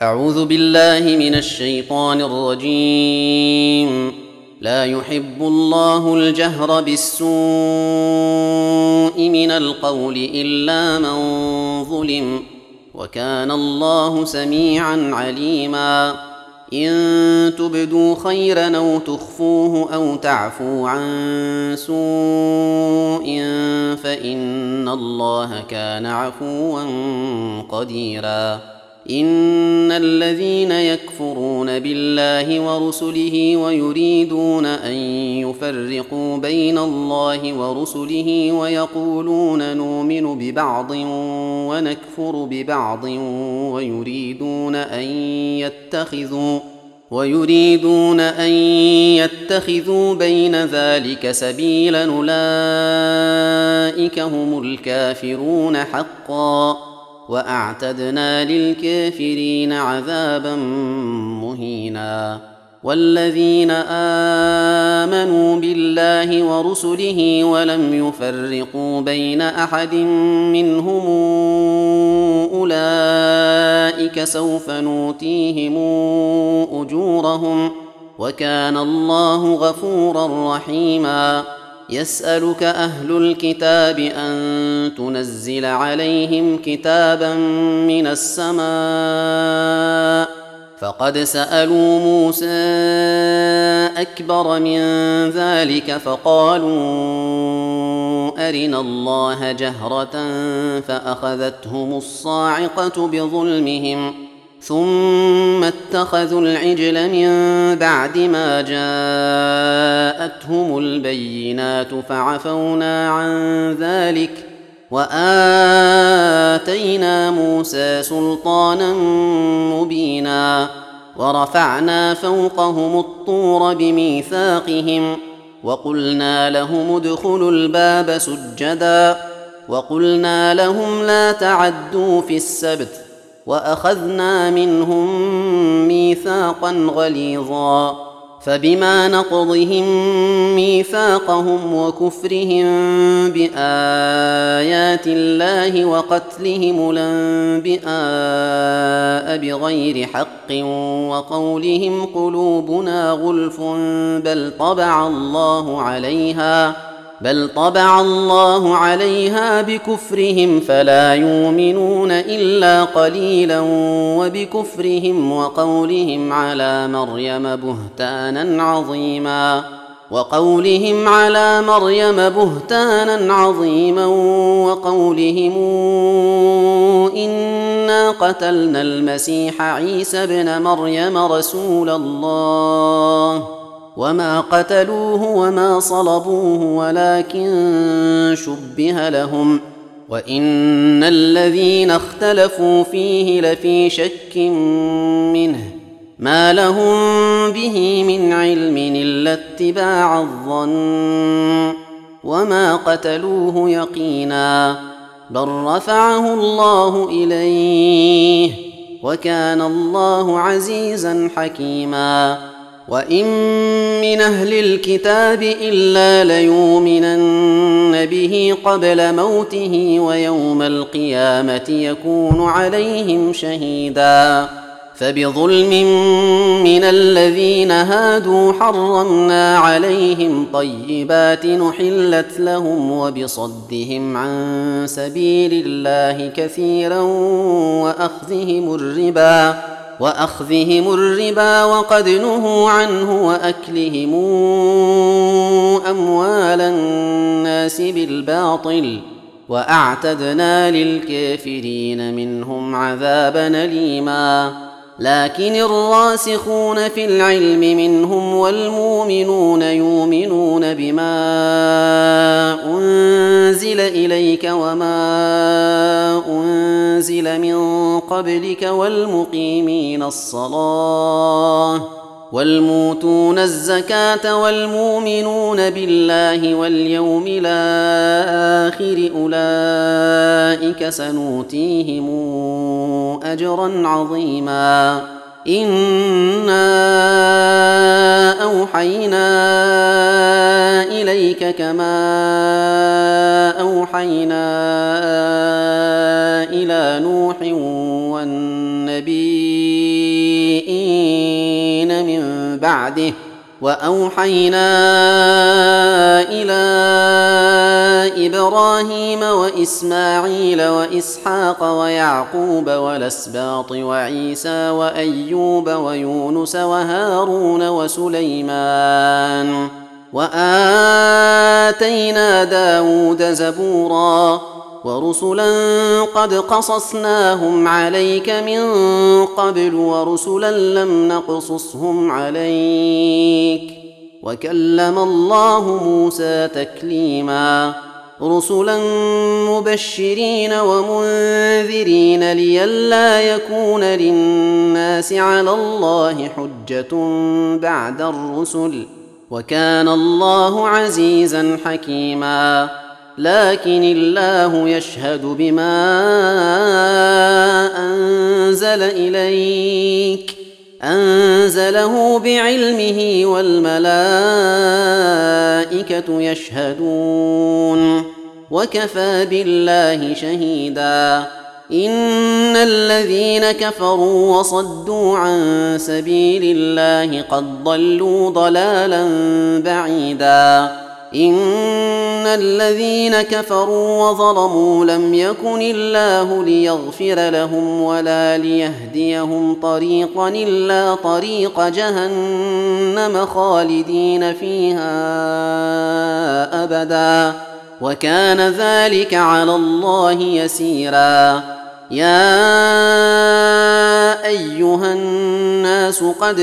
أعوذ بالله من الشيطان الرجيم. لا يحب الله الجهر بالسوء من القول إلا من ظلم، وكان الله سميعا عليما. إن تبدوا خيرا أو تخفوه أو تعفوا عن سوء فإن الله كان عفوا قديرا. إن الذين يكفرون بالله ورسله ويريدون أن يفرقوا بين الله ورسله ويقولون نؤمن ببعض ونكفر ببعض ويريدون أن يتخذوا بين ذلك سبيلا أولئك هم الكافرون حقا، وأعتدنا للكافرين عذابا مهينا. والذين آمنوا بالله ورسله ولم يفرقوا بين أحد منهم أولئك سوف نؤتيهم أجورهم، وكان الله غفورا رحيما. يسألك أهل الكتاب أن تنزل عليهم كتابا من السماء، فقد سألوا موسى أكبر من ذلك فقالوا أرنا الله جهرة فأخذتهم الصاعقة بظلمهم، ثم اتخذوا العجل من بعد ما جاءتهم البينات فعفونا عن ذلك، وآتينا موسى سلطانا مبينا. ورفعنا فوقهم الطور بميثاقهم، وقلنا لهم ادخلوا الباب سجدا، وقلنا لهم لا تعدوا في السبت، وأخذنا منهم ميثاقا غليظا. فبما نقضهم ميثاقهم وكفرهم بآيات الله وقتلهم الأنبياء بغير حق وقولهم قلوبنا غلف بل طبع الله عليها بكفرهم فلا يؤمنون إلا قليلا، وبكفرهم وقولهم على مريم بهتانا عظيما وقولهم إنا قتلنا المسيح عيسى ابن مريم رسول الله وما قتلوه وما صلبوه ولكن شبه لهم، وإن الذين اختلفوا فيه لفي شك منه ما لهم به من علم إلا اتباع الظن، وما قتلوه يقينا بل رفعه الله إليه، وكان الله عزيزا حكيما. وإن من أهل الكتاب إلا ليؤمنن به قبل موته ويوم القيامة يكون عليهم شهيدا. فبظلم من الذين هادوا حرمنا عليهم طيبات نحلت لهم، وبصدهم عن سبيل الله كثيرا وأخذهم الربا وقد نهوا عنه، وأكلهم أموال الناس بالباطل، وأعتدنا للكافرين منهم عذابا أليما. لكن الراسخون في العلم منهم والمؤمنون يؤمنون بما أنزل إليك وما أنزل من قبلك والمقيمين الصلاة والموتون الزكاة والمؤمنون بالله واليوم الآخر أولئك سنؤتيهم أجرا عظيما. إنا أوحينا إليك كما أوحينا إلى نوح والنبي بعده. وأوحينا إلى إبراهيم وإسماعيل وإسحاق ويعقوب والأسباط وعيسى وأيوب ويونس وهارون وسليمان وآتينا داود زبورا ورسلا قد قصصناهم عليك من قبل ورسلا لم نقصصهم عليك وكلم الله موسى تكليما رسلا مبشرين ومنذرين لئلا يكون للناس على الله حجة بعد الرسل وكان الله عزيزا حكيما لكن الله يشهد بما أنزل إليك أنزله بعلمه والملائكة يشهدون وكفى بالله شهيدا إن الذين كفروا وصدوا عن سبيل الله قد ضلوا ضلالا بعيدا إن الذين كفروا وظلموا لم يكن الله ليغفر لهم ولا ليهديهم طريقا إلا طريق جهنم خالدين فيها أبدا وكان ذلك على الله يسيرا يا أيها الناس قد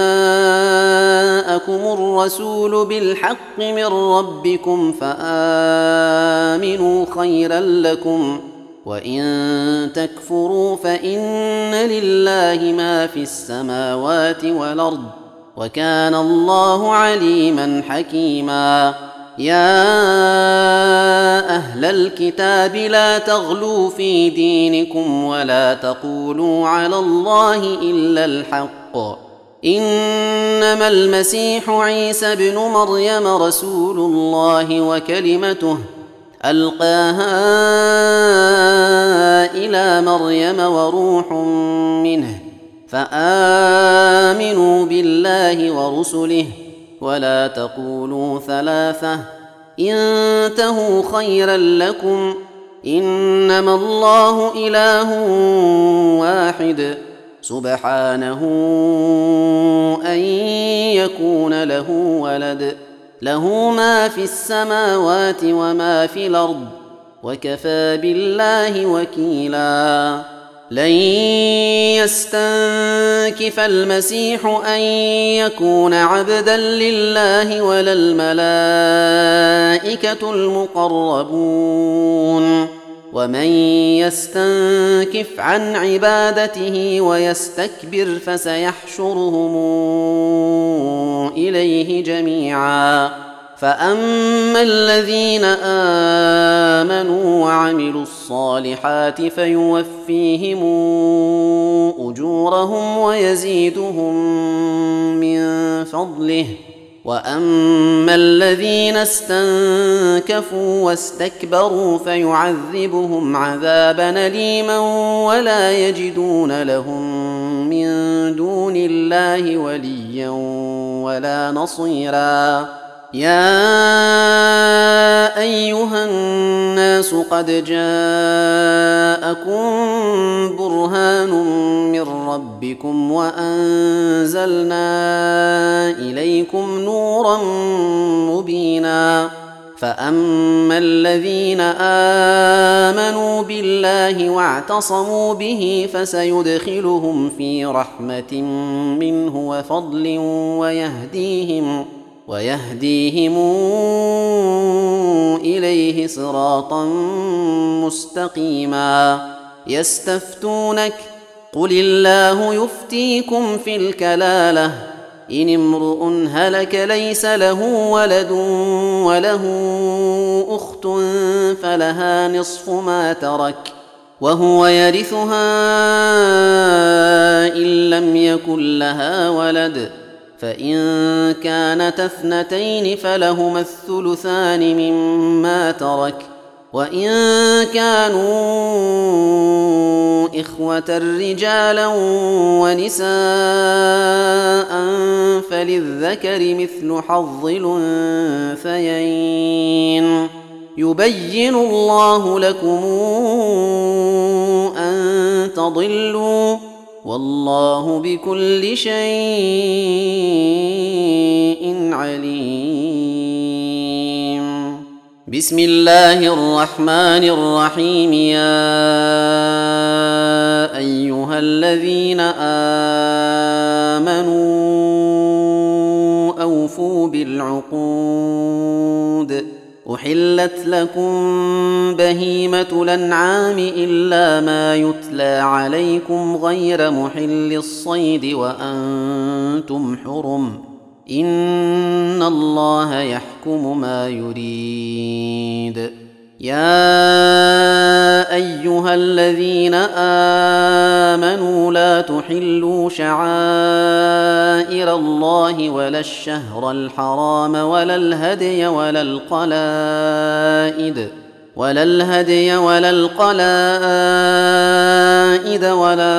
جاءكم الرسول بالحق من ربكم فآمنوا خيرا لكم وإن تكفروا فإن لله ما في السماوات والأرض وكان الله عليما حكيما يا أهل الكتاب لا تغلوا في دينكم ولا تقولوا على الله إلا الحق إنما المسيح عيسى ابن مريم رسول الله وكلمته ألقاها إلى مريم وروح منه فآمنوا بالله ورسله ولا تقولوا ثلاثة انتهوا خيرا لكم إنما الله إله واحد سبحانه أن يكون له ولد له ما في السماوات وما في الأرض وكفى بالله وكيلا لن يستنكف المسيح أن يكون عبدا لله ولا الملائكة المقربون ومن يستنكف عن عبادته ويستكبر فسيحشرهم إليه جميعا فأما الذين آمنوا وعملوا الصالحات فيوفيهم أجورهم ويزيدهم من فضله وأما الذين استنكفوا واستكبروا فيعذبهم عذابا أليما ولا يجدون لهم من دون الله وليا ولا نصيرا يا أيها الناس قد جاءكم برهان من ربكم وأنزلنا إليكم نورا مبينا فأما الذين آمنوا بالله واعتصموا به فسيدخلهم في رحمة منه وفضل ويهديهم إليه صراطا مستقيما يستفتونك قل الله يفتيكم في الكلالة إن امرؤ هلك ليس له ولد وله أخت فلها نصف ما ترك وهو يرثها إن لم يكن لها ولد فإن كانتا اثنتين فلهما الثلثان مما ترك وإن كانوا إخوة رجالا ونساء فللذكر مثل حظ الأنثيين يبين الله لكم أن تضلوا والله بكل شيء عليم. بسم الله الرحمن الرحيم. يا أيها الذين آمنوا أوفوا بالعقود. أحلت لكم بهيمة الأنعام إلا ما يتلى عليكم غير محل الصيد وأنتم حرم إن الله يحكم ما يريد. يا أيها الذين آمنوا لا تحلوا شعائر الله ولا الشهر الحرام ولا الهدي ولا القلائد ولا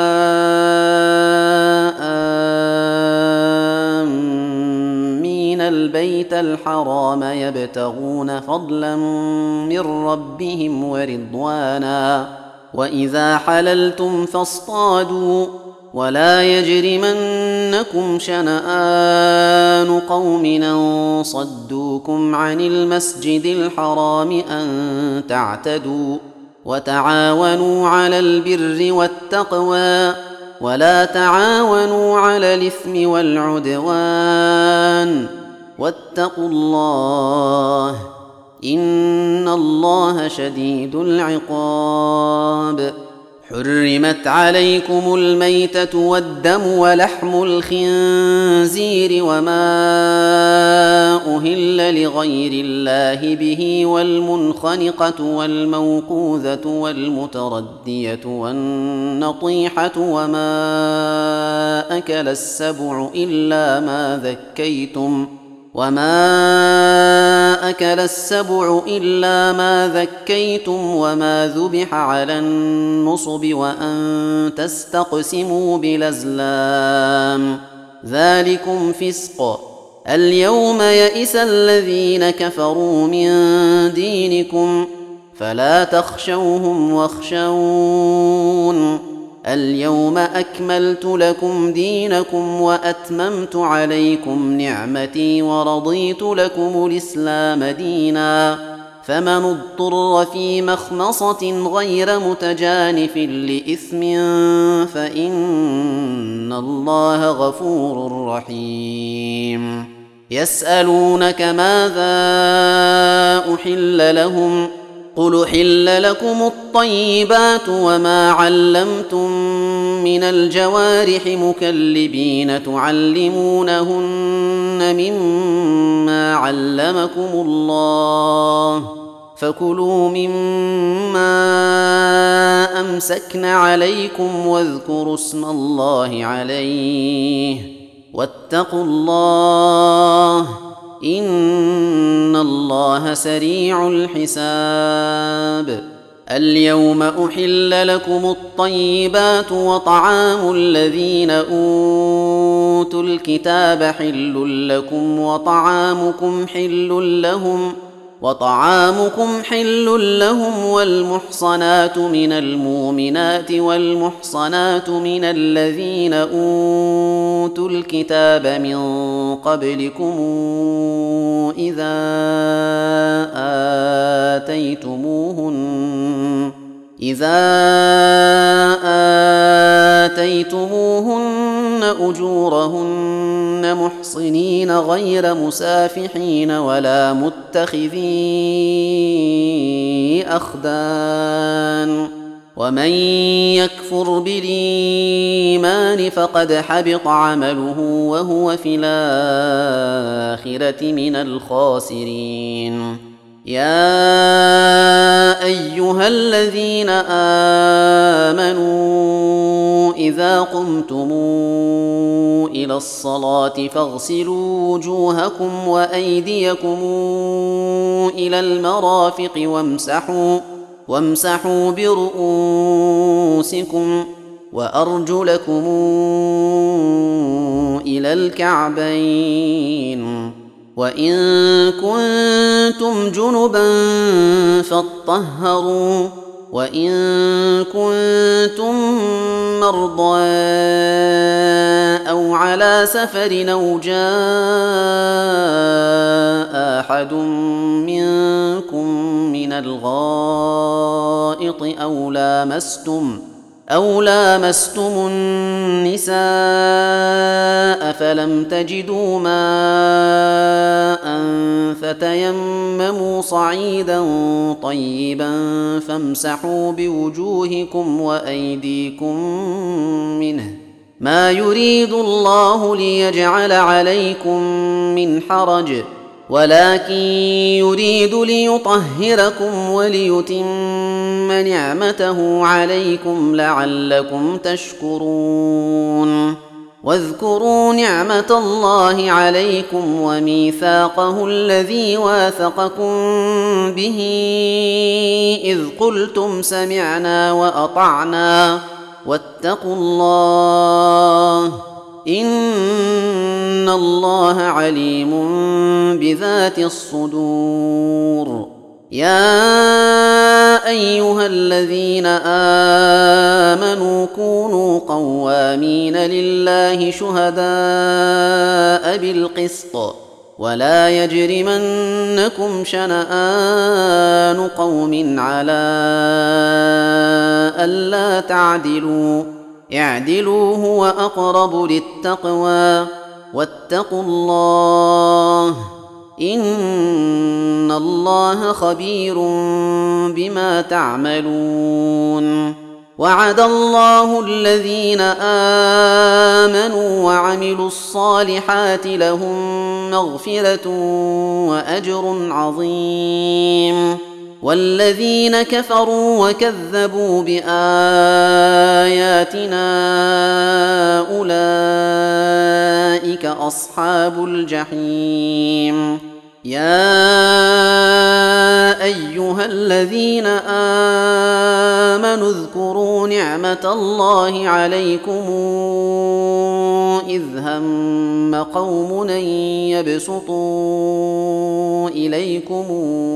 آمين البيت الحرام يبتغون فضلا من ربهم ورضوانا وإذا حللتم فاصطادوا ولا يجرمنكم شنآن قوم أن صدوكم عن المسجد الحرام أن تعتدوا وتعاونوا على البر والتقوى ولا تعاونوا على الإثم والعدوان واتقوا الله إن الله شديد العقاب. حرمت عليكم الميتة والدم ولحم الخنزير وما أهل لغير الله به والمنخنقة والموقوذة والمتردية والنطيحة وما أكل السبع إلا ما ذكيتم وما ذبح على النصب وأن تستقسموا بالأزلام ذلكم فسق. اليوم يئس الذين كفروا من دينكم فلا تخشوهم واخشون. اليوم أكملت لكم دينكم وأتممت عليكم نعمتي ورضيت لكم الإسلام دينا. فمن اضطر في مخمصة غير متجانف لإثم فإن الله غفور رحيم. يسألونك ماذا أحل لهم قل أحل لكم الطيبات وما علمتم من الجوارح مكلبين تعلمونهن مما علمكم الله فكلوا مما أمسكن عليكم واذكروا اسم الله عليه واتقوا الله إن الله سريع الحساب. اليوم أحل لكم الطيبات وطعام الذين أوتوا الكتاب حل لكم وطعامكم حل لهم والمحصنات من المؤمنات والمحصنات من الذين أوتوا الكتاب من قبلكم إذا آتيتموهن أجورهن محصنين غير مسافحين ولا متخذي أخدان ومن يكفر بالإيمان فقد حبط عمله وهو في الآخرة من الخاسرين. يا أيها الذين آمنوا إذا قمتم إلى الصلاة فاغسلوا وجوهكم وأيديكم إلى المرافق وامسحوا برؤوسكم وأرجلكم إلى الكعبين، وإن كنتم جنبا فاطهروا، وإن كنتم مرضى أو على سفر أو جاء أحد منكم من الغائط أو لامستم النساء فلم تجدوا ماء فتيمموا صعيدا طيبا فامسحوا بوجوهكم وأيديكم منه، ما يريد الله ليجعل عليكم من حرج، ولكن يريد ليطهركم وليتم نعمته عليكم لعلكم تشكرون. واذكروا نعمة الله عليكم وميثاقه الذي واثقكم به إذ قلتم سمعنا وأطعنا واتقوا الله إن الله عليم بذات الصدور. يا أيها الذين آمنوا كونوا قوامين لله شهداء بالقسط، ولا يجرمنكم شنآن قوم على ألا تعدلوا، اعدلوا هو أقرب للتقوى، واتقوا الله إن الله خبير بما تعملون. وعد الله الذين آمنوا وعملوا الصالحات لهم مغفرة وأجر عظيم، والذين كفروا وكذبوا بآياتنا أولئك أصحاب الجحيم. يا أيها الذين آمنوا اذكروا نعمة الله عليكم إذ هم قوم أن يبسطوا إليكم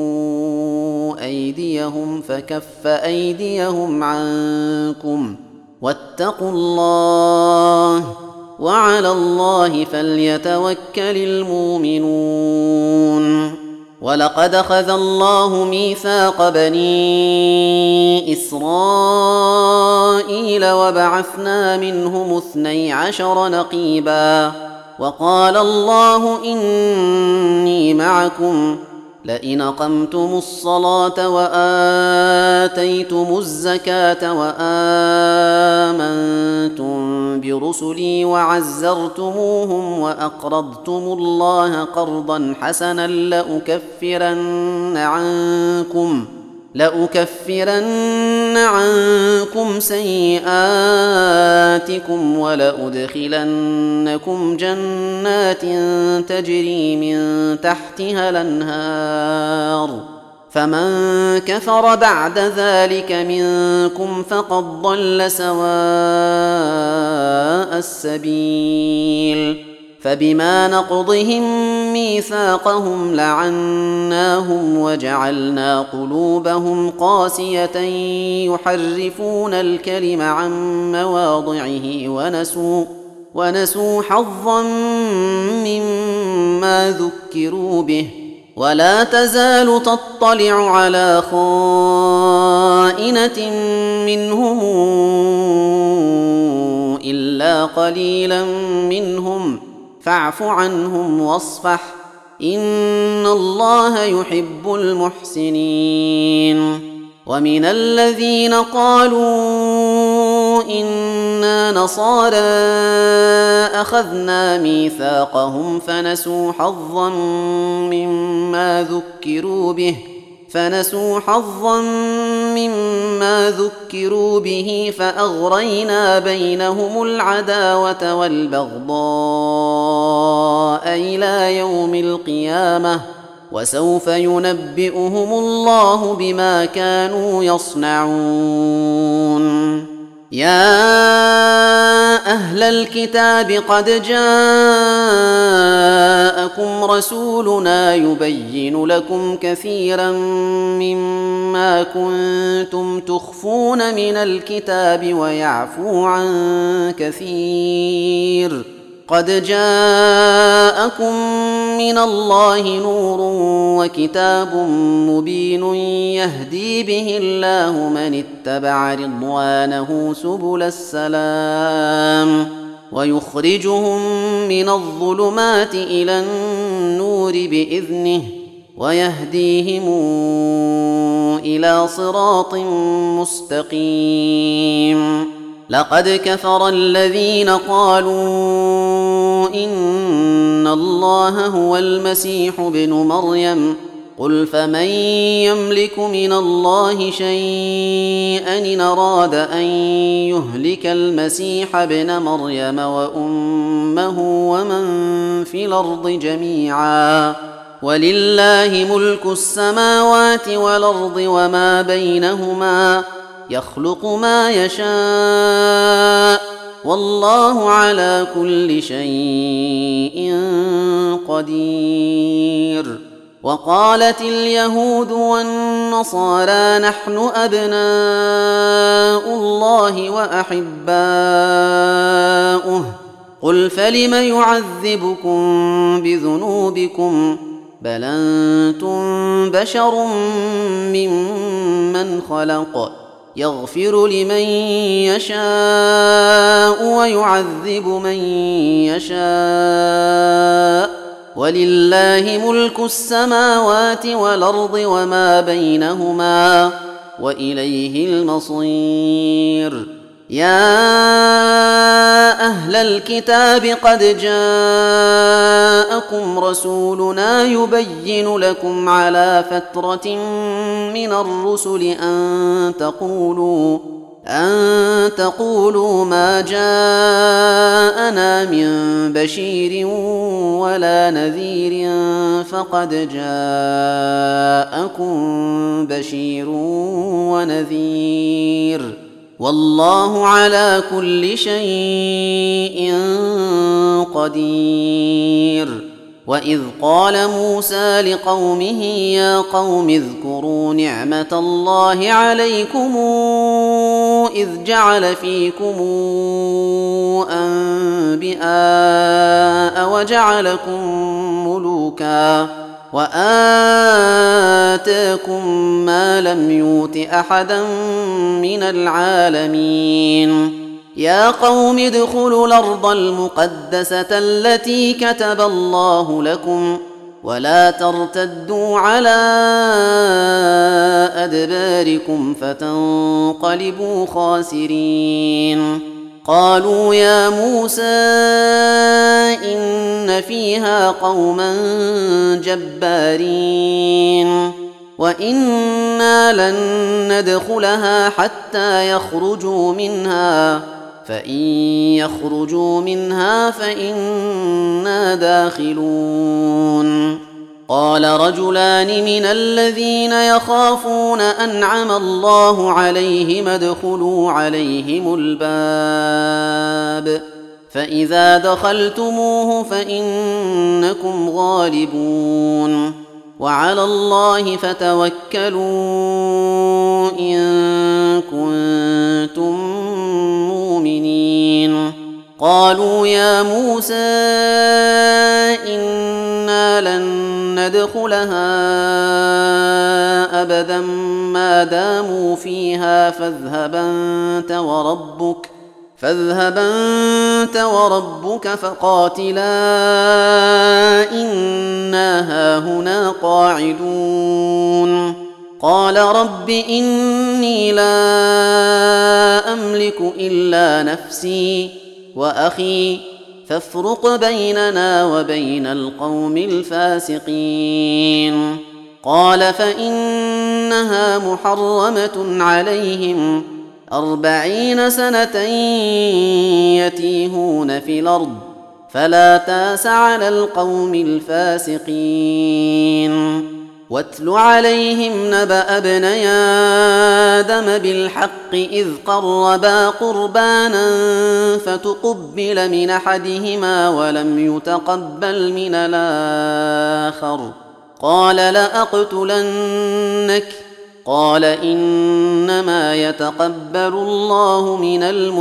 أيديهم فكف أيديهم عنكم، واتقوا الله وعلى الله فليتوكل المؤمنون. ولقد أخذ الله ميثاق بني إسرائيل وبعثنا منهم 12 نقيبا، وقال الله إني معكم لئن أقمتم الصلاة وآتيتم الزكاة وآمنتم برسلي وعزرتموهم وأقرضتم الله قرضا حسنا لأكفرن عنكم سيئاتكم ولأدخلنكم جنات تجري من تحتها الأنهار، فمن كفر بعد ذلك منكم فقد ضل سواء السبيل. فبما نقضهم ميثاقهم لعناهم وجعلنا قلوبهم قاسية يحرفون الكلم عن مواضعه ونسوا حظا مما ذكروا به، ولا تزال تطلع على خائنة منهم إلا قليلا منهم فاعف عنهم واصفح إن الله يحب المحسنين. ومن الذين قالوا إنا نصارى أخذنا ميثاقهم فنسوا حظا مما ذكروا به فنسوا حظا مما ذكروا به فأغرينا بينهم العداوة والبغضاء إلى يوم القيامة وسوف ينبئهم الله بما كانوا يصنعون. يا أهل الكتاب قد جاءكم رسولنا يبين لكم كثيرا مما كنتم تخفون من الكتاب ويعفو عن كثير. قد جاءكم من الله نور وكتاب مبين يهدي به الله من اتبع رضوانه سبل السلام ويخرجهم من الظلمات إلى النور بإذنه ويهديهم إلى صراط مستقيم. لقد كفر الذين قالوا إن الله هو المسيح ابن مريم قل فمن يملك من الله شيئا إن أراد أن يهلك المسيح ابن مريم وأمه ومن في الأرض جميعا ولله ملك السماوات والأرض وما بينهما يخلق ما يشاء والله على كل شيء قدير. وقالت اليهود والنصارى نحن أبناء الله وأحباؤه قل فلم يعذبكم بذنوبكم بل أنتم بشر ممن خلق يغفر لمن يشاء ويعذب من يشاء ولله ملك السماوات والأرض وما بينهما وإليه المصير. يا أهل الكتاب قد جاءكم رسولنا يبين لكم على فترة من الرسل أن تقولوا ما جاءنا من بشير ولا نذير فقد جاءكم بشير ونذير والله على كل شيء قدير. وإذ قال موسى لقومه يا قوم اذكروا نعمة الله عليكم إذ جعل فيكم أنبياء وجعلكم ملوكا وآتاكم ما لم يؤت أحدا من العالمين. يا قوم ادخلوا الأرض المقدسة التي كتب الله لكم ولا ترتدوا على أدباركم فتنقلبوا خاسرين. قالوا يا موسى إن فيها قوما جبارين وإنا لن ندخلها حتى يخرجوا منها فإن يخرجوا منها فإنا داخلون. قال رجلان من الذين يخافون أنعم الله عليهم ادخلوا عليهم الباب فإذا دخلتموه فإنكم غالبون وعلى الله فتوكلوا إن كنتم مؤمنين. قالوا يا موسى إنا لن ندخلها أبدا ما داموا فيها فاذهب أنت وربك فقاتلا إنا هاهنا قاعدون. قال رب إني لا أملك إلا نفسي وأخي فافرق بيننا وبين القوم الفاسقين. قال فإن أنها محرمة عليهم 40 سنة يتيهون في الأرض فلا تاس على القوم الفاسقين. واتل عليهم نبأ ابني آدم بالحق إذ قربا قربانا فتقبل من أحدهما ولم يتقبل من الآخر قال لأقتلنك قال إنما يتقبل الله من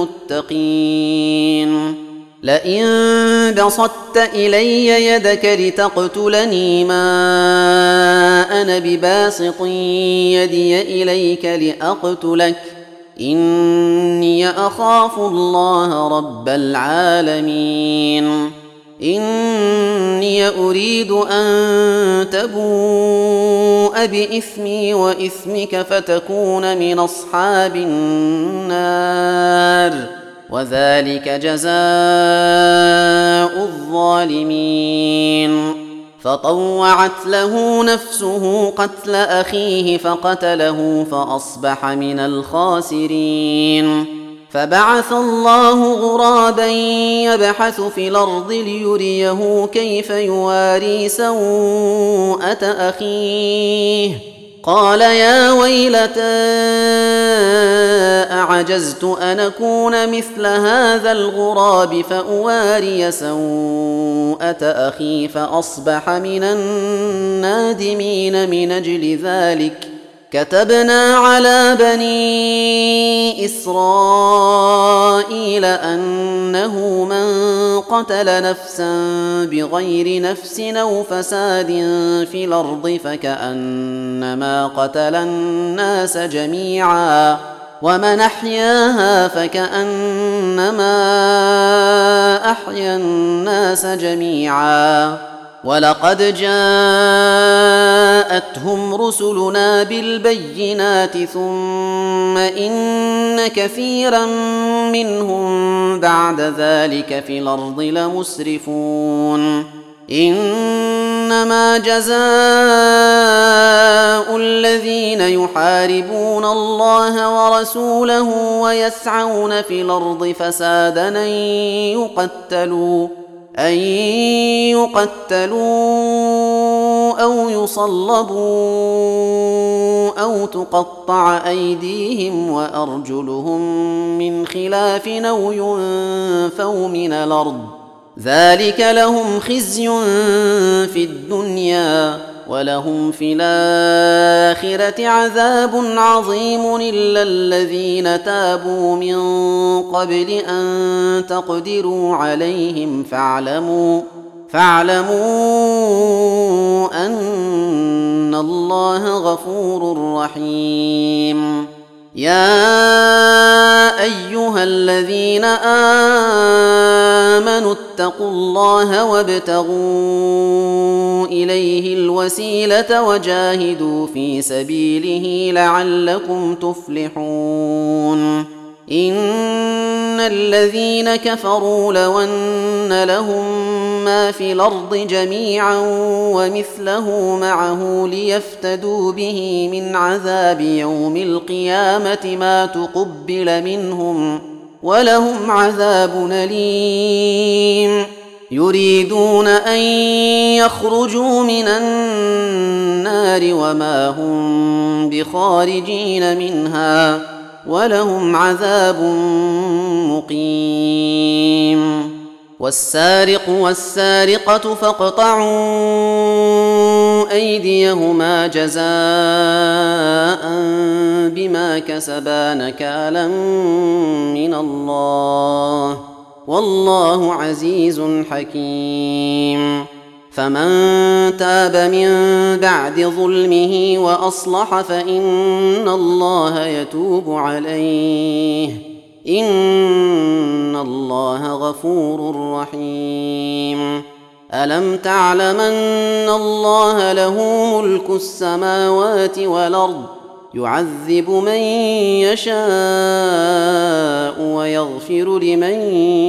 المتقين. لئن بسطت إلي يدك لتقتلني ما أنا بباسط يدي إليك لأقتلك إني أخاف الله رب العالمين. إني أريد أن تبوء بإثمي وإثمك فتكون من أصحاب النار وذلك جزاء الظالمين. فطوعت له نفسه قتل أخيه فقتله فأصبح من الخاسرين. فبعث الله غرابا يبحث في الأرض ليريه كيف يواري سوءة أخيه قال يا ويلتى أعجزت أن أكون مثل هذا الغراب فأواري سوءة أخي فأصبح من النادمين. من أجل ذلك كتبنا على بني إسرائيل أنه من قتل نفسا بغير نفس أو فساد في الأرض فكأنما قتل الناس جميعا ومن أحياها فكأنما أحيا الناس جميعا. ولقد جاءتهم رسلنا بالبينات ثم إن كثيرا منهم بعد ذلك في الأرض لمسرفون. إنما جزاء الذين يحاربون الله ورسوله ويسعون في الأرض فسادا أن يقتلوا أو يصلبوا أو تقطع أيديهم وأرجلهم من خلاف أو ينفوا من الأرض ذلك لهم خزي في الدنيا ولهم في الآخرة عذاب عظيم إلا الذين تابوا من قبل أن تقدروا عليهم فاعلموا أن الله غفور رحيم. يا أيها الذين آمنوا اتقوا الله وابتغوا إليه الوسيلة وجاهدوا في سبيله لعلكم تفلحون. إن الذين كفروا لو أن لهم ما في الأرض جميعا ومثله معه ليفتدوا به من عذاب يوم القيامة ما تقبل منهم ولهم عذاب أليم. يريدون أن يخرجوا من النار وما هم بخارجين منها ولهم عذاب مقيم. والسارق والسارقة فاقطعوا أيديهما جزاء بما كسبا نكالا من الله والله عزيز حكيم. فمن تاب من بعد ظلمه وأصلح فإن الله يتوب عليه إن الله غفور رحيم. ألم تعلم أن الله له ملك السماوات والأرض يعذب من يشاء ويغفر لمن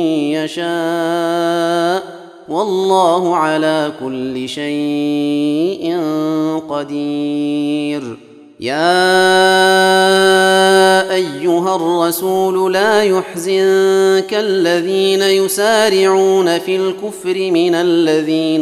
يشاء والله على كل شيء قدير. يا أيها الرسول لا يحزنك الذين يسارعون في الكفر من الذين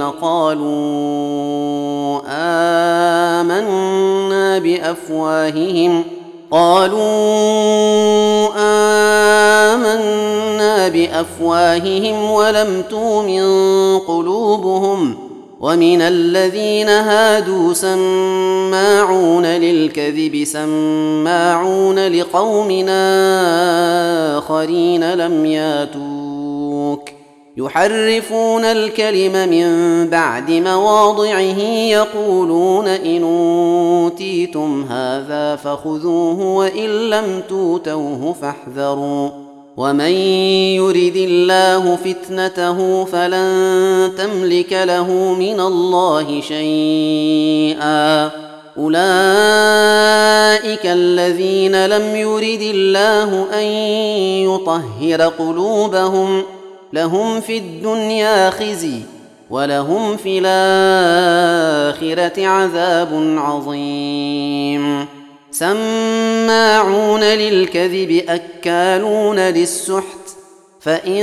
آمنا بأفواههم ولم تؤمن قلوبهم ومن الذين هادوا سماعون للكذب سماعون لقوم آخرين لم ياتوك يحرفون الكلم من بعد مواضعه يقولون إن أوتيتم هذا فخذوه وإن لم توتوه فاحذروا ومن يرد الله فتنته فلن تملك له من الله شيئا أولئك الذين لم يرد الله أن يطهر قلوبهم لهم في الدنيا خزي ولهم في الآخرة عذاب عظيم سماعون للكذب أكالون للسحت فإن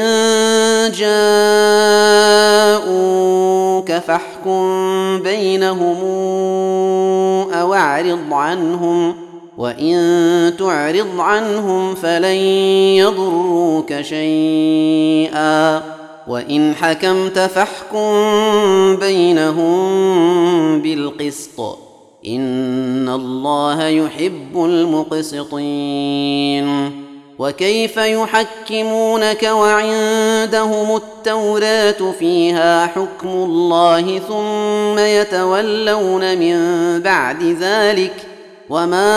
جاءوك فاحكم بينهم أو أعرض عنهم وإن تعرض عنهم فلن يضروك شيئا وإن حكمت فاحكم بينهم بالقسط إن الله يحب المقسطين وكيف يحكمونك وعندهم التوراة فيها حكم الله ثم يتولون من بعد ذلك وما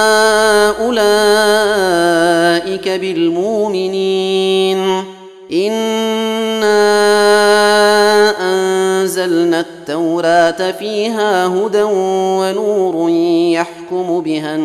أولئك بالمؤمنين إنا أنزلنا التوراة فيها هدى ونور يحكم بها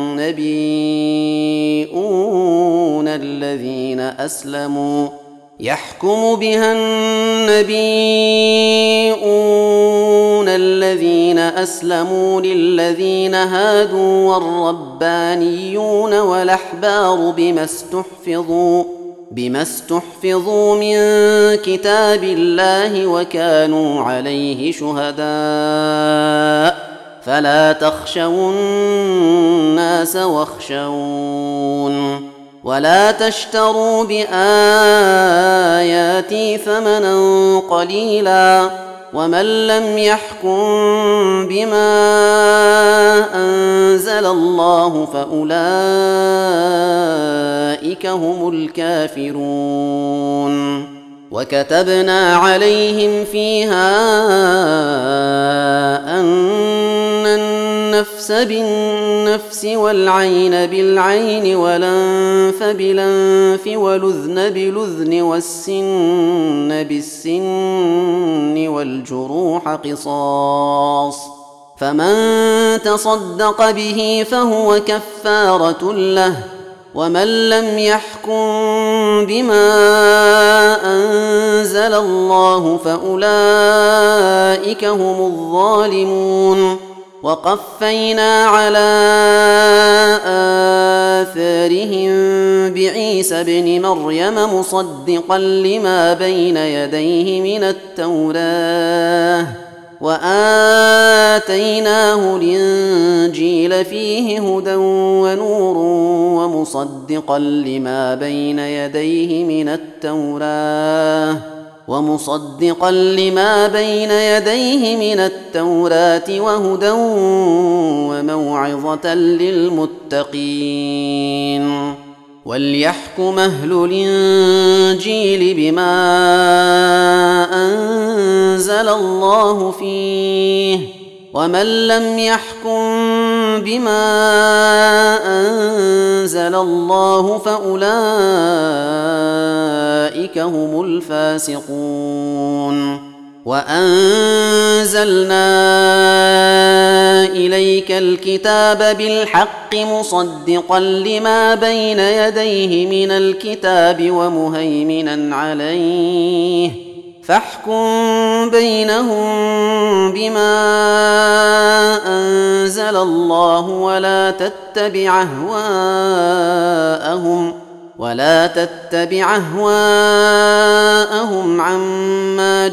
النبيون الذين أسلموا للذين هادوا والربانيون والأحبار بما استحفظوا من كتاب الله وكانوا عليه شهداء فلا تخشوا الناس واخشون ولا تشتروا بآياتي ثمنا قليلا ومن لم يحكم بما أنزل الله فأولئك هم الكافرون وكتبنا عليهم فيها أن النفس بالنفس والعين بالعين والأنف بالأنف والأذن بالأذن والسن بالسن والجروح قصاص فمن تصدق به فهو كفارة له ومن لم يحكم بما أنزل الله فأولئك هم الظالمون وقفينا على آثارهم بعيسى ابن مريم مصدقا لما بين يديه من التوراة وآتيناه الإنجيل فيه هدى ونور ومصدقا لما بين يديه من التوراة وهدى وموعظة للمتقين وليحكم أهل الإنجيل بما أنزل الله فيه ومن لم يحكم بما أنزل الله فأولئك هم الفاسقون وأنزلنا إليك الكتاب بالحق مصدقا لما بين يديه من الكتاب ومهيمنا عليه فاحكم بينهم بما أنزل الله ولا تتبع أهواءهم عما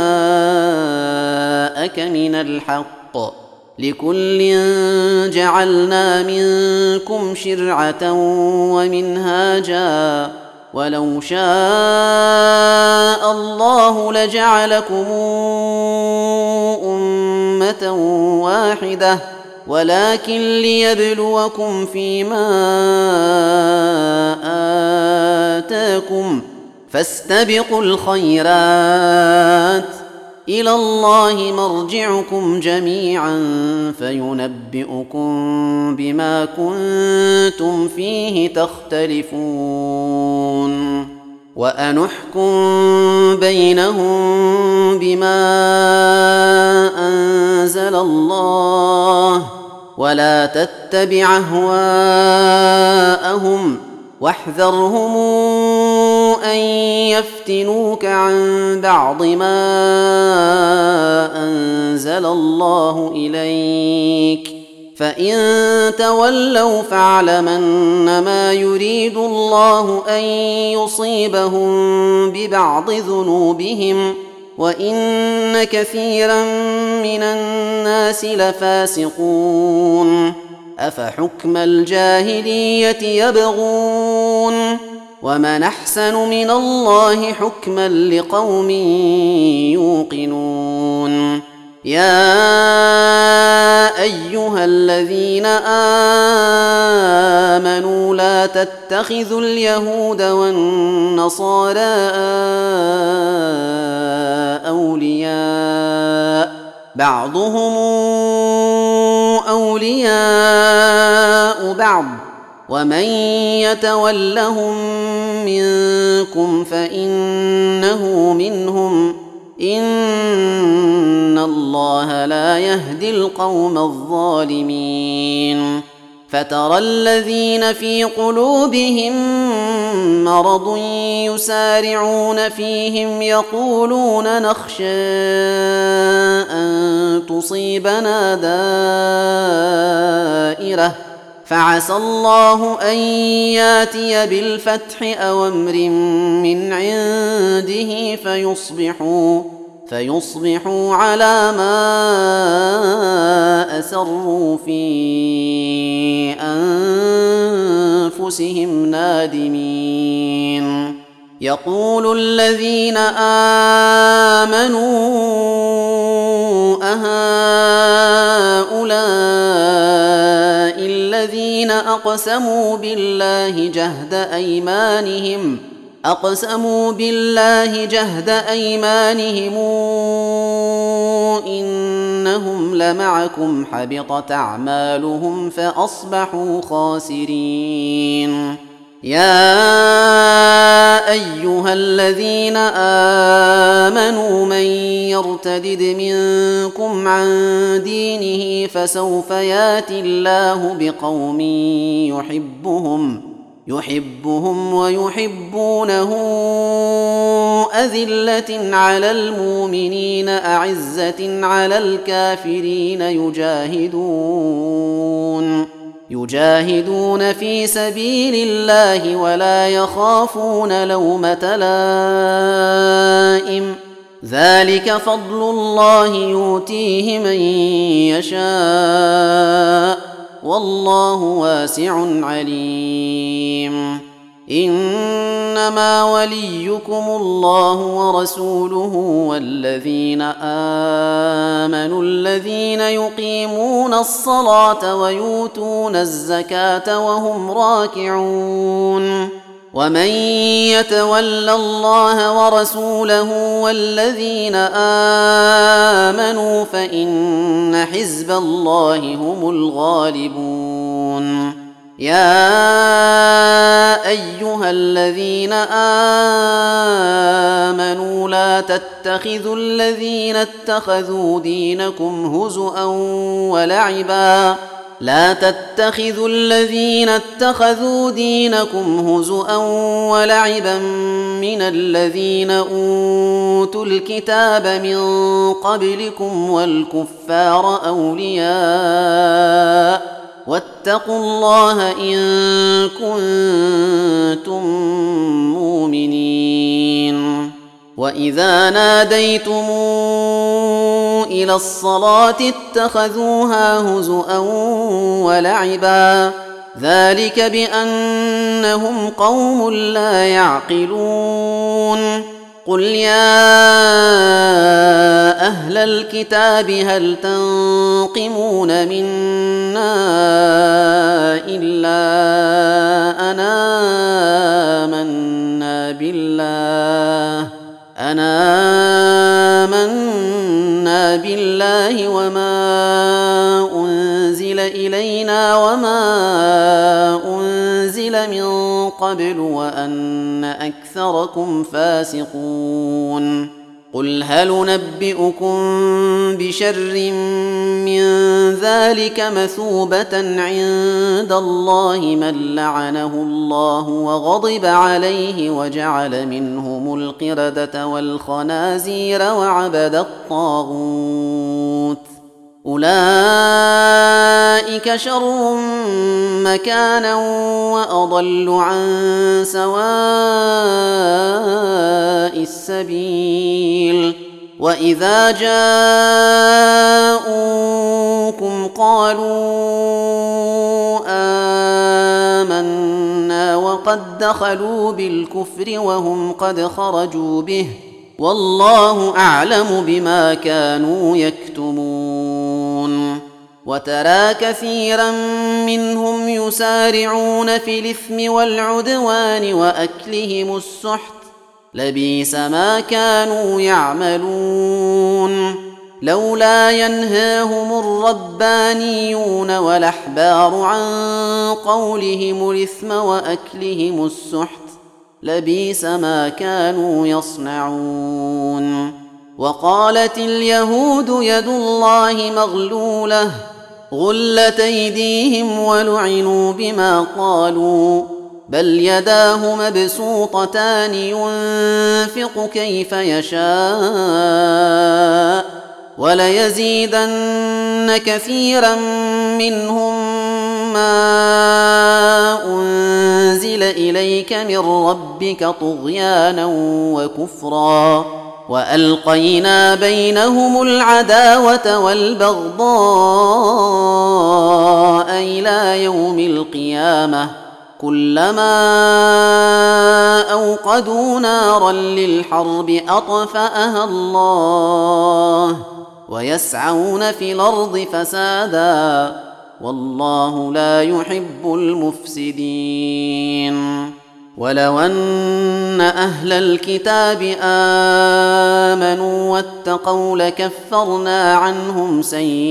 جاءك من الحق، لكل جعلنا منكم شرعة ومنهاجا، ولو شاء الله لجعلكم أمة واحدة، ولكن ليبلوكم فيما آتاكم، فاستبقوا الخيرات، إلى الله مرجعكم جميعا فينبئكم بما كنتم فيه تختلفون. وأنحكم بينهم بما أنزل الله، ولا تتبع أهواءهم، واحذرهم أن يفتنوك عن بعض ما أنزل الله إليك، فإن تولوا فاعلم أنما يريد الله أن يصيبهم ببعض ذنوبهم، وإن كثيرا من الناس لفاسقون. أفحكم الجاهلية يبغون، ومن أحسن من الله حكما لقوم يوقنون. يا أيها الذين آمنوا لا تتخذوا اليهود والنصارى أولياء، بعضهم أولياء بعض، ومن يتولهم منكم فإنه منهم، إن الله لا يهدي القوم الظالمين. فترى الذين في قلوبهم مرض يسارعون فيهم يقولون نخشى أن تصيبنا دائرة، فعسى الله أن ياتي بالفتح أو أمر من عنده فيصبحوا على ما أسروا في أنفسهم نادمين. يقول الذين آمنوا أهؤلاء الذين أقسموا بالله جهد أيمانهم إنهم لمعكم حبطت أعمالهم فأصبحوا خاسرين. يا أيها الذين آمنوا من يرتدد منكم عن دينه فسوف ياتي الله بقوم يحبهم ويحبونه أذلة على المؤمنين أعزة على الكافرين يجاهدون في سبيل الله ولا يخافون لومة لائم، ذلك فضل الله يؤتيه من يشاء، والله واسع عليم. إنما وليكم الله ورسوله والذين آمنوا الذين يقيمون الصلاة ويؤتون الزكاة وهم راكعون. ومن يتول الله ورسوله والذين آمنوا فإن حزب الله هم الغالبون. يا أيها الذين آمنوا لا تتخذوا الذين اتخذوا دينكم هزؤا لا تتخذوا الذين اتخذوا دينكم هزؤا ولعبا من الذين أوتوا الكتاب من قبلكم والكفار أولياء واتقوا الله إن كنتم مؤمنين. وإذا ناديتم إلى الصلاة اتخذوها هزؤا ولعبا ذلك بأنهم قوم لا يعقلون. قل يا أهل الكتاب هل تنقمون منا إلا أن آمنا بالله وما أنزل إلينا وما أنزل من قبل وأن أكثركم فاسقون. قل هل ننبئكم بشر من ذلك مثوبة عند الله من لعنه الله وغضب عليه وجعل منهم القردة والخنازير وعبد الطاغوت أولئك شر مكانا وأضل عن سواء السبيل. وإذا جاءوكم قالوا آمنا وقد دخلوا بالكفر وهم قد خرجوا به والله أعلم بما كانوا يكتمون. وترى كثيرا منهم يسارعون في الإثم والعدوان وأكلهم السحت لبئس ما كانوا يعملون. لولا ينهاهم الربانيون والأحبار عن قولهم الإثم وأكلهم السحت لبئس ما كانوا يصنعون. وقالت اليهود يد الله مغلولة غلت أيديهم ولعنوا بما قالوا بل يداه مبسوطتان ينفق كيف يشاء وليزيدن كثيرا منهم ما أنزل إليك من ربك طغيانا وكفرا وألقينا بينهم العداوة والبغضاء إلى يوم القيامة كلما أوقدوا نارا للحرب أطفأها الله ويسعون في الأرض فسادا والله لا يحب المفسدين. ولو أن أهل الكتاب آمنوا واتقوا لكفرنا عنهم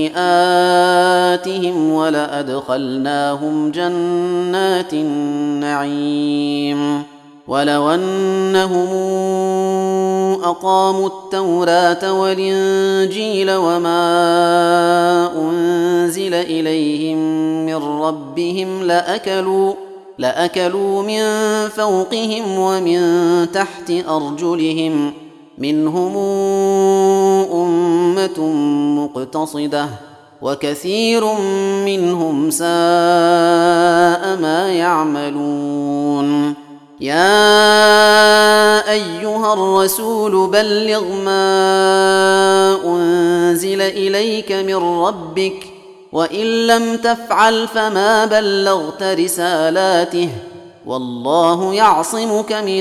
سيئاتهم ولأدخلناهم جنات النعيم. ولو أنهم أقاموا التوراة والإنجيل وما أنزل إليهم من ربهم لأكلوا من فوقهم ومن تحت أرجلهم منهم أمة مقتصدة وكثير منهم ساء ما يعملون. يا أيها الرسول بلغ ما أنزل إليك من ربك وإن لم تفعل فما بلغت رسالاته والله يعصمك من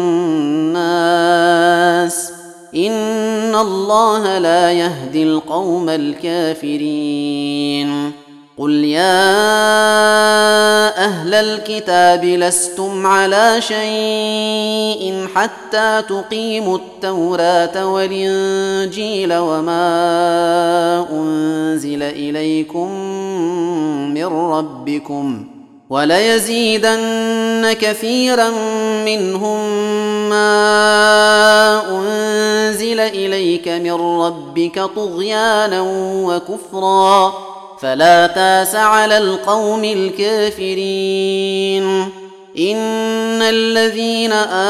الناس إن الله لا يهدي القوم الكافرين. قل يا أهل الكتاب لستم على شيء حتى تقيموا التوراة والإنجيل وما أنزل إليكم من ربكم وليزيدن كثيرا منهم ما أنزل إليك من ربك طغيانا وكفرا فلا تاس على القوم الكافرين إن الذين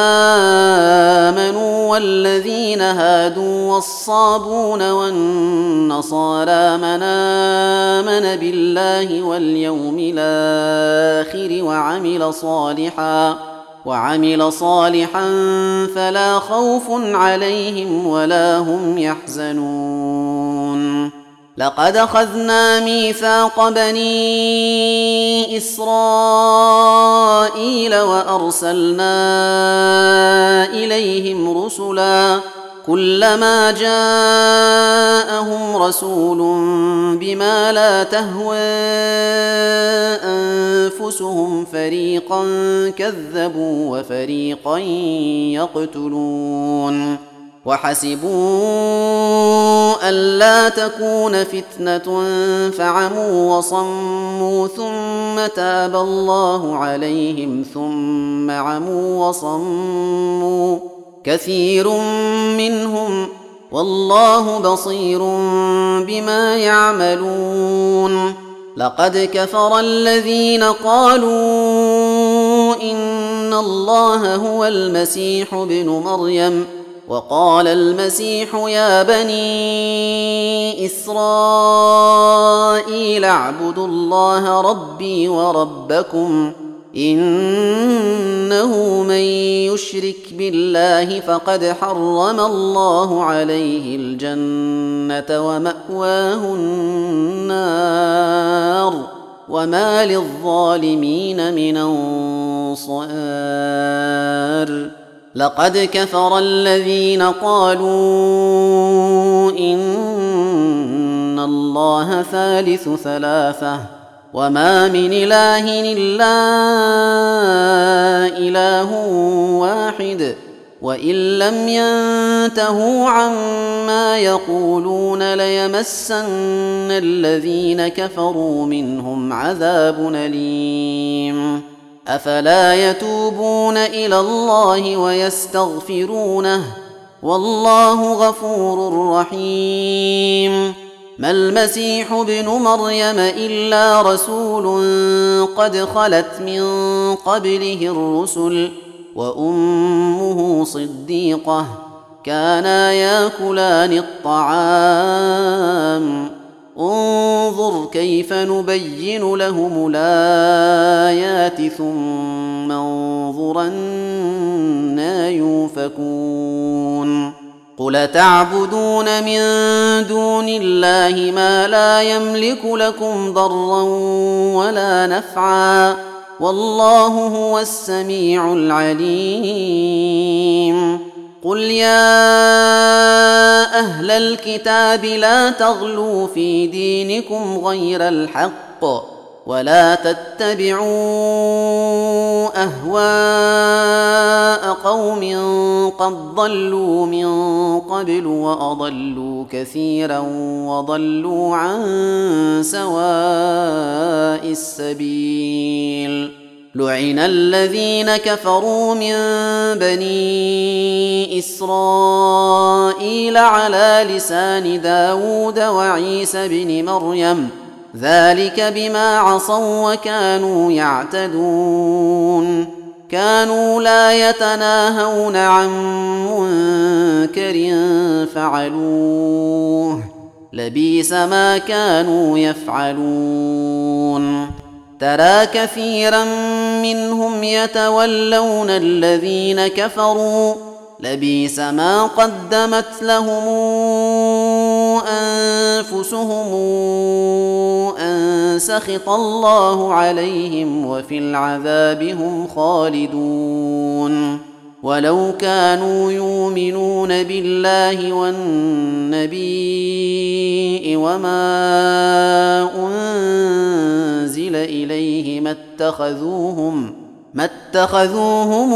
آمنوا والذين هادوا والصابون والنصارى من آمن بالله واليوم الآخر وعمل صالحا فلا خوف عليهم ولا هم يحزنون لقد أخذنا ميثاق بني إسرائيل وأرسلنا إليهم رسلا كلما جاءهم رسول بما لا تهوى أنفسهم فريقا كذبوا وفريقا يقتلون وحسبوا ألا تكون فتنة فعموا وصموا ثم تاب الله عليهم ثم عموا وصموا كثير منهم والله بصير بما يعملون لقد كفر الذين قالوا إن الله هو المسيح ابن مريم وقال المسيح يا بني إسرائيل اعبدوا الله ربي وربكم إنه من يشرك بالله فقد حرم الله عليه الجنة ومأواه النار وما للظالمين من أنصار لقد كفر الذين قالوا إن الله ثالث ثلاثة وما من إله إلا إله واحد وإن لم ينتهوا عما يقولون ليمسن الذين كفروا منهم عذاب أليم أفلا يتوبون إلى الله ويستغفرونه والله غفور رحيم ما المسيح ابن مريم إلا رسول قد خلت من قبله الرسل وأمه صديقة كانا ياكلان الطعام انظر كيف نبين لهم الآيات ثم انظر أنى يؤفكون قل تعبدون من دون الله ما لا يملك لكم ضرا ولا نفعا والله هو السميع العليم قل يا أهل الكتاب لا تغلوا في دينكم غير الحق ولا تتبعوا أهواء قوم قد ضلوا من قبل وأضلوا كثيرا وضلوا عن سواء السبيل لعن الذين كفروا من بني إسرائيل على لسان داود وعيسى بن مريم ذلك بما عصوا وكانوا يعتدون كانوا لا يتناهون عن منكر فعلوه لبئس ما كانوا يفعلون ترى كثيرا منهم يتولون الذين كفروا لبئس ما قدمت لهم أنفسهم أن سخط الله عليهم وفي العذاب هم خالدون ولو كانوا يؤمنون بالله والنبي وما أنزل إليه ما اتخذوهم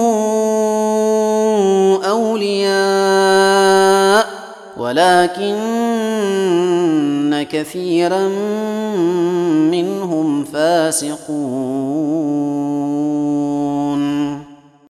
أولياء ولكن كثيرا منهم فاسقون